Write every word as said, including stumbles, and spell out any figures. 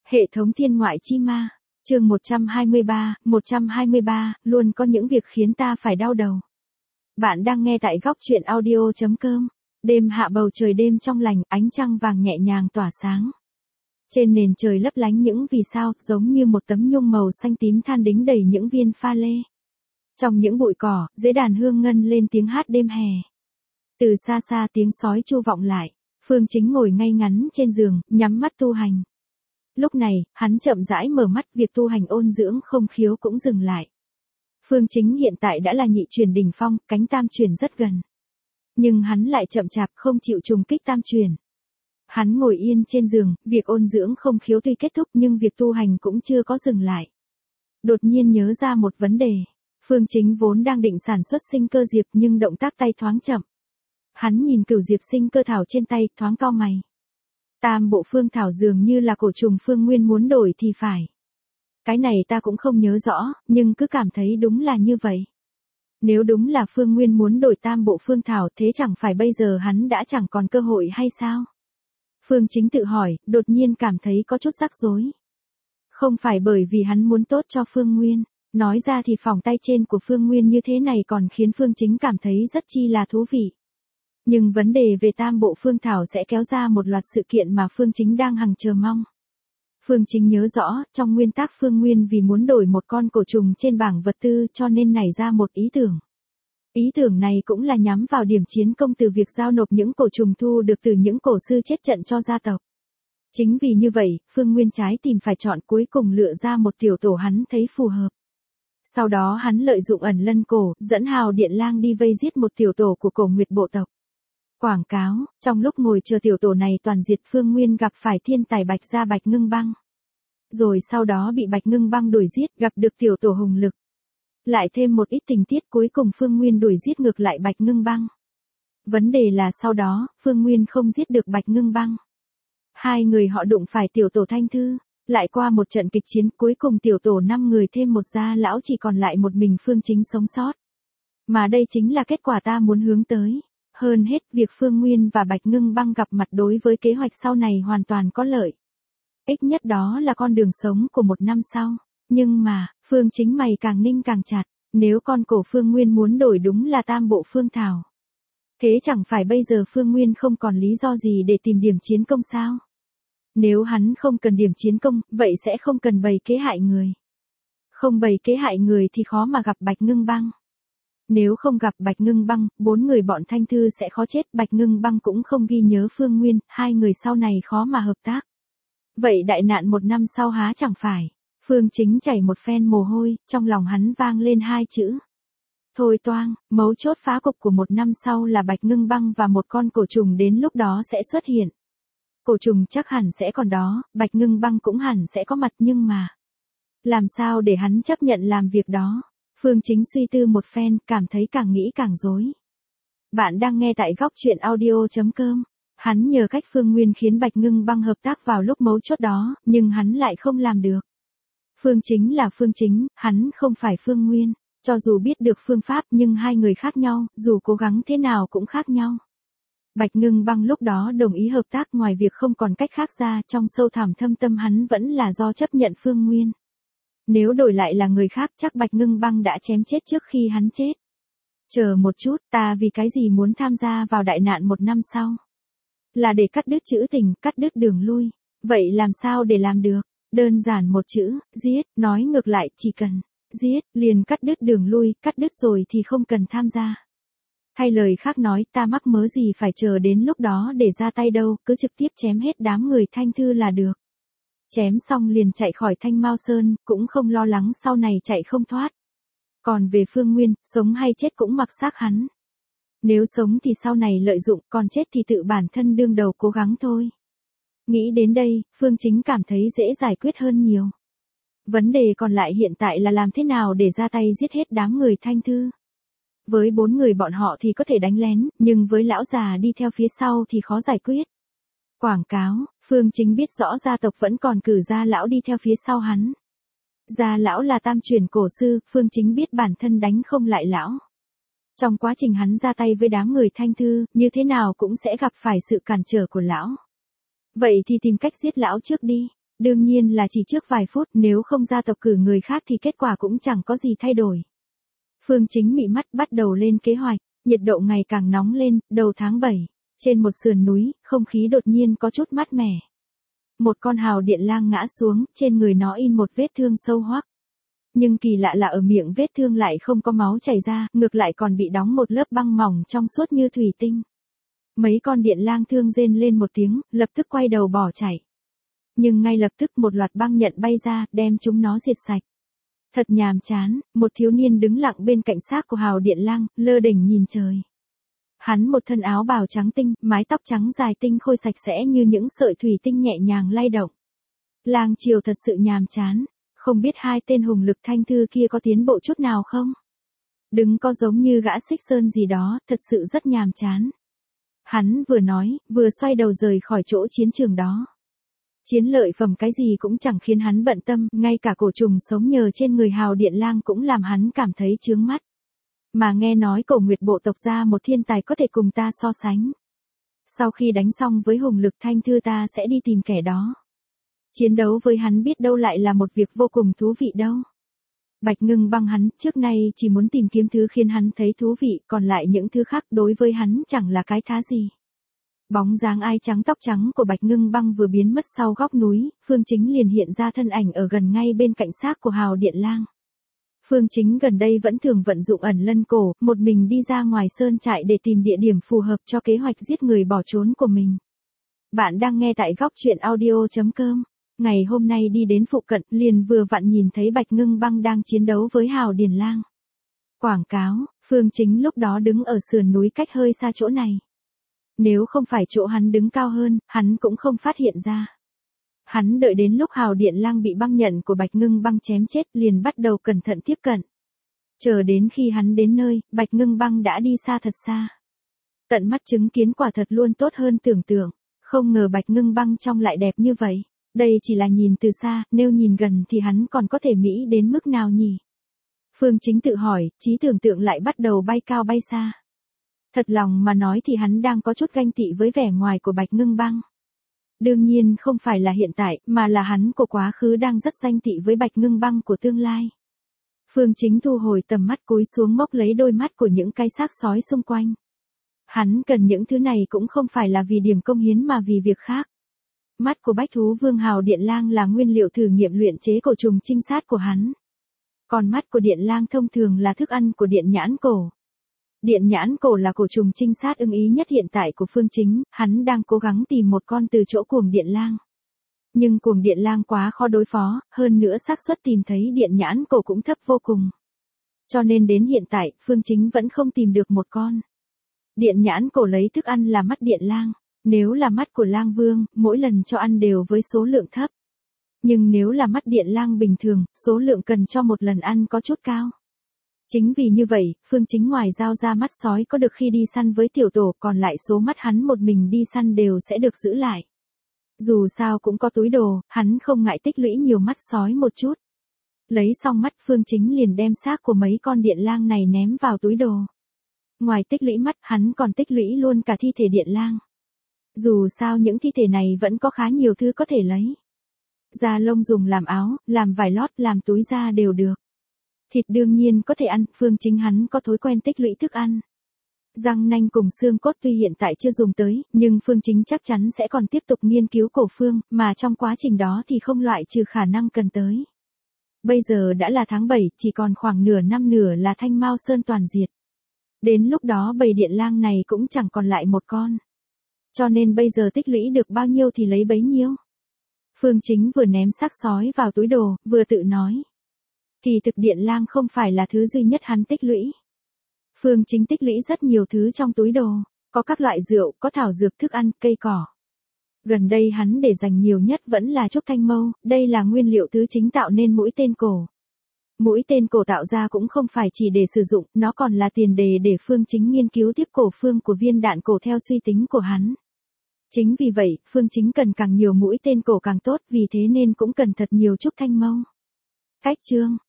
Hệ thống thiên ngoại chi ma, chương một trăm hai mươi ba, một trăm hai mươi ba, luôn có những việc khiến ta phải đau đầu. Bạn đang nghe tại góc truyện audio chấm com. Đêm hạ bầu trời đêm trong lành, ánh trăng vàng nhẹ nhàng tỏa sáng. Trên nền trời lấp lánh những vì sao, giống như một tấm nhung màu xanh tím than đính đầy những viên pha lê. Trong những bụi cỏ, dưới đàn hương ngân lên tiếng hát đêm hè. Từ xa xa tiếng sói chu vọng lại, Phương Chính ngồi ngay ngắn trên giường, nhắm mắt tu hành. Lúc này, hắn chậm rãi mở mắt, việc tu hành ôn dưỡng không khiếu cũng dừng lại. Phương Chính hiện tại đã là nhị truyền đỉnh phong, cánh tam truyền rất gần. Nhưng hắn lại chậm chạp không chịu trùng kích tam truyền. Hắn ngồi yên trên giường, việc ôn dưỡng không khiếu tuy kết thúc nhưng việc tu hành cũng chưa có dừng lại. Đột nhiên nhớ ra một vấn đề. Phương Chính vốn đang định sản xuất sinh cơ diệp nhưng động tác tay thoáng chậm. Hắn nhìn cửu diệp sinh cơ thảo trên tay, thoáng cau mày. Tam bộ phương thảo dường như là cổ trùng Phương Nguyên muốn đổi thì phải. Cái này ta cũng không nhớ rõ, nhưng cứ cảm thấy đúng là như vậy. Nếu đúng là Phương Nguyên muốn đổi tam bộ phương thảo, thế chẳng phải bây giờ hắn đã chẳng còn cơ hội hay sao? Phương Chính tự hỏi, đột nhiên cảm thấy có chút rắc rối. Không phải bởi vì hắn muốn tốt cho Phương Nguyên, nói ra thì phòng tay trên của Phương Nguyên như thế này còn khiến Phương Chính cảm thấy rất chi là thú vị. Nhưng vấn đề về tam bộ phương thảo sẽ kéo ra một loạt sự kiện mà Phương Chính đang hằng chờ mong. Phương Chính nhớ rõ, trong nguyên tắc Phương Nguyên vì muốn đổi một con cổ trùng trên bảng vật tư cho nên nảy ra một ý tưởng. Ý tưởng này cũng là nhắm vào điểm chiến công từ việc giao nộp những cổ trùng thu được từ những cổ sư chết trận cho gia tộc. Chính vì như vậy, Phương Nguyên trái tìm phải chọn, cuối cùng lựa ra một tiểu tổ hắn thấy phù hợp. Sau đó hắn lợi dụng ẩn lân cổ, dẫn Hào Điện Lang đi vây giết một tiểu tổ của Cổ Nguyệt bộ tộc. Quảng cáo, trong lúc ngồi chờ tiểu tổ này toàn diệt, Phương Nguyên gặp phải thiên tài Bạch Gia Bạch Ngưng Băng. Rồi sau đó bị Bạch Ngưng Băng đuổi giết, gặp được tiểu tổ Hùng Lực. Lại thêm một ít tình tiết, cuối cùng Phương Nguyên đuổi giết ngược lại Bạch Ngưng Băng. Vấn đề là sau đó, Phương Nguyên không giết được Bạch Ngưng Băng. Hai người họ đụng phải tiểu tổ Thanh Thư, lại qua một trận kịch chiến, cuối cùng tiểu tổ năm người thêm một gia lão chỉ còn lại một mình Phương Chính sống sót. Mà đây chính là kết quả ta muốn hướng tới. Hơn hết, việc Phương Nguyên và Bạch Ngưng Băng gặp mặt đối với kế hoạch sau này hoàn toàn có lợi. Ít nhất đó là con đường sống của một năm sau. Nhưng mà, Phương Chính mày càng ninh càng chặt, nếu con cổ Phương Nguyên muốn đổi đúng là tam bộ phương thảo. Thế chẳng phải bây giờ Phương Nguyên không còn lý do gì để tìm điểm chiến công sao? Nếu hắn không cần điểm chiến công, vậy sẽ không cần bày kế hại người. Không bày kế hại người thì khó mà gặp Bạch Ngưng Băng. Nếu không gặp Bạch Ngưng Băng, bốn người bọn Thanh Thư sẽ khó chết, Bạch Ngưng Băng cũng không ghi nhớ Phương Nguyên, hai người sau này khó mà hợp tác. Vậy đại nạn một năm sau há chẳng phải. Phương Chính chảy một phen mồ hôi, trong lòng hắn vang lên hai chữ. Thôi toang, mấu chốt phá cục của một năm sau là Bạch Ngưng Băng và một con cổ trùng đến lúc đó sẽ xuất hiện. Cổ trùng chắc hẳn sẽ còn đó, Bạch Ngưng Băng cũng hẳn sẽ có mặt, nhưng mà làm sao để hắn chấp nhận làm việc đó? Phương Chính suy tư một phen, cảm thấy càng nghĩ càng rối. Bạn đang nghe tại góc truyện audio chấm com. Hắn nhờ cách Phương Nguyên khiến Bạch Ngưng Băng hợp tác vào lúc mấu chốt đó, nhưng hắn lại không làm được. Phương Chính là Phương Chính, hắn không phải Phương Nguyên. Cho dù biết được phương pháp nhưng hai người khác nhau, dù cố gắng thế nào cũng khác nhau. Bạch Ngưng Băng lúc đó đồng ý hợp tác, ngoài việc không còn cách khác ra, trong sâu thẳm thâm tâm hắn vẫn là do chấp nhận Phương Nguyên. Nếu đổi lại là người khác chắc Bạch Ngưng Băng đã chém chết trước khi hắn chết. Chờ một chút, ta vì cái gì muốn tham gia vào đại nạn một năm sau? Là để cắt đứt chữ tình, cắt đứt đường lui. Vậy làm sao để làm được? Đơn giản một chữ, giết, nói ngược lại, chỉ cần giết, liền cắt đứt đường lui, cắt đứt rồi thì không cần tham gia. Hay lời khác nói, ta mắc mớ gì phải chờ đến lúc đó để ra tay đâu, cứ trực tiếp chém hết đám người Thanh Thư là được. Chém xong liền chạy khỏi Thanh Mao Sơn, cũng không lo lắng sau này chạy không thoát. Còn về Phương Nguyên, sống hay chết cũng mặc xác hắn. Nếu sống thì sau này lợi dụng, còn chết thì tự bản thân đương đầu cố gắng thôi. Nghĩ đến đây, Phương Chính cảm thấy dễ giải quyết hơn nhiều. Vấn đề còn lại hiện tại là làm thế nào để ra tay giết hết đám người Thanh Thư. Với bốn người bọn họ thì có thể đánh lén, nhưng với lão già đi theo phía sau thì khó giải quyết. Quảng cáo, Phương Chính biết rõ gia tộc vẫn còn cử gia lão đi theo phía sau hắn. Gia lão là tam truyền cổ sư, Phương Chính biết bản thân đánh không lại lão. Trong quá trình hắn ra tay với đám người Thanh Thư, như thế nào cũng sẽ gặp phải sự cản trở của lão. Vậy thì tìm cách giết lão trước đi. Đương nhiên là chỉ trước vài phút, nếu không gia tộc cử người khác thì kết quả cũng chẳng có gì thay đổi. Phương Chính mị mắt bắt đầu lên kế hoạch, nhiệt độ ngày càng nóng lên, đầu tháng bảy, trên một sườn núi, không khí đột nhiên có chút mát mẻ. Một con hào điện lang ngã xuống, trên người nó in một vết thương sâu hoắc. Nhưng kỳ lạ là ở miệng vết thương lại không có máu chảy ra, ngược lại còn bị đóng một lớp băng mỏng trong suốt như thủy tinh. Mấy con điện lang thương rên lên một tiếng, lập tức quay đầu bỏ chạy. Nhưng ngay lập tức một loạt băng nhận bay ra, đem chúng nó diệt sạch. Thật nhàm chán, một thiếu niên đứng lặng bên cạnh xác của hào điện lang, lơ đễnh nhìn trời. Hắn một thân áo bào trắng tinh, mái tóc trắng dài tinh khôi sạch sẽ như những sợi thủy tinh nhẹ nhàng lay động. Lang Triều thật sự nhàm chán, không biết hai tên hùng lực thanh thư kia có tiến bộ chút nào không? Đứng có giống như gã xích sơn gì đó, thật sự rất nhàm chán. Hắn vừa nói, vừa xoay đầu rời khỏi chỗ chiến trường đó. Chiến lợi phẩm cái gì cũng chẳng khiến hắn bận tâm, ngay cả cổ trùng sống nhờ trên người hào điện lang cũng làm hắn cảm thấy chướng mắt. Mà nghe nói Cổ Nguyệt bộ tộc ra một thiên tài có thể cùng ta so sánh. Sau khi đánh xong với hùng lực thanh thư ta sẽ đi tìm kẻ đó. Chiến đấu với hắn biết đâu lại là một việc vô cùng thú vị đâu. Bạch Ngưng Băng hắn trước nay chỉ muốn tìm kiếm thứ khiến hắn thấy thú vị, còn lại những thứ khác đối với hắn chẳng là cái thá gì. Bóng dáng ai trắng tóc trắng của Bạch Ngưng Băng vừa biến mất sau góc núi, Phương Chính liền hiện ra thân ảnh ở gần ngay bên cạnh xác của hào điện lang. Phương Chính gần đây vẫn thường vận dụng ẩn lân cổ, một mình đi ra ngoài sơn trại để tìm địa điểm phù hợp cho kế hoạch giết người bỏ trốn của mình. Bạn đang nghe tại góc truyện audio chấm com. Ngày hôm nay đi đến phụ cận, liền vừa vặn nhìn thấy Bạch Ngưng Băng đang chiến đấu với hào điền lang. Quảng cáo, Phương Chính lúc đó đứng ở sườn núi cách hơi xa chỗ này. Nếu không phải chỗ hắn đứng cao hơn, hắn cũng không phát hiện ra. Hắn đợi đến lúc hào điện lang bị băng nhận của Bạch Ngưng Băng chém chết liền bắt đầu cẩn thận tiếp cận. Chờ đến khi hắn đến nơi, Bạch Ngưng Băng đã đi xa thật xa. Tận mắt chứng kiến quả thật luôn tốt hơn tưởng tượng, không ngờ Bạch Ngưng Băng trông lại đẹp như vậy. Đây chỉ là nhìn từ xa, nếu nhìn gần thì hắn còn có thể mỹ đến mức nào nhỉ? Phương Chính tự hỏi, trí tưởng tượng lại bắt đầu bay cao bay xa. Thật lòng mà nói thì hắn đang có chút ganh tị với vẻ ngoài của Bạch Ngưng Băng. Đương nhiên không phải là hiện tại, mà là hắn của quá khứ đang rất ganh tị với Bạch Ngưng Băng của tương lai. Phương Chính thu hồi tầm mắt cúi xuống móc lấy đôi mắt của những cái xác sói xung quanh. Hắn cần những thứ này cũng không phải là vì điểm công hiến mà vì việc khác. Mắt của Bách Thú Vương hào điện lang là nguyên liệu thử nghiệm luyện chế cổ trùng trinh sát của hắn. Còn mắt của điện lang thông thường là thức ăn của điện nhãn cổ. Điện nhãn cổ là cổ trùng trinh sát ưng ý nhất hiện tại của Phương Chính, hắn đang cố gắng tìm một con từ chỗ cuồng điện lang. Nhưng cuồng điện lang quá khó đối phó, hơn nữa xác suất tìm thấy điện nhãn cổ cũng thấp vô cùng. Cho nên đến hiện tại, Phương Chính vẫn không tìm được một con. Điện nhãn cổ lấy thức ăn là mắt điện lang. Nếu là mắt của lang vương, mỗi lần cho ăn đều với số lượng thấp. Nhưng nếu là mắt điện lang bình thường, số lượng cần cho một lần ăn có chút cao. Chính vì như vậy, Phương Chính ngoài giao ra mắt sói có được khi đi săn với tiểu tổ, còn lại số mắt hắn một mình đi săn đều sẽ được giữ lại. Dù sao cũng có túi đồ, hắn không ngại tích lũy nhiều mắt sói một chút. Lấy xong mắt Phương Chính liền đem xác của mấy con điện lang này ném vào túi đồ. Ngoài tích lũy mắt, hắn còn tích lũy luôn cả thi thể điện lang. Dù sao những thi thể này vẫn có khá nhiều thứ có thể lấy. Da lông dùng làm áo, làm vải lót, làm túi da đều được. Thịt đương nhiên có thể ăn, Phương Chính hắn có thói quen tích lũy thức ăn. Răng nanh cùng xương cốt tuy hiện tại chưa dùng tới, nhưng Phương Chính chắc chắn sẽ còn tiếp tục nghiên cứu cổ phương, mà trong quá trình đó thì không loại trừ khả năng cần tới. Bây giờ đã là tháng bảy, chỉ còn khoảng nửa năm nữa là Thanh Mao Sơn toàn diệt. Đến lúc đó bầy điện lang này cũng chẳng còn lại một con. Cho nên bây giờ tích lũy được bao nhiêu thì lấy bấy nhiêu. Phương Chính vừa ném xác sói vào túi đồ, vừa tự nói. Kỳ thực điện lang không phải là thứ duy nhất hắn tích lũy. Phương Chính tích lũy rất nhiều thứ trong túi đồ, có các loại rượu, có thảo dược thức ăn, cây cỏ. Gần đây hắn để dành nhiều nhất vẫn là trúc thanh mâu, đây là nguyên liệu thứ chính tạo nên mũi tên cổ. Mũi tên cổ tạo ra cũng không phải chỉ để sử dụng, nó còn là tiền đề để Phương Chính nghiên cứu tiếp cổ phương của viên đạn cổ theo suy tính của hắn. Chính vì vậy, Phương Chính cần càng nhiều mũi tên cổ càng tốt, vì thế nên cũng cần thật nhiều trúc thanh mâu. Cách chương,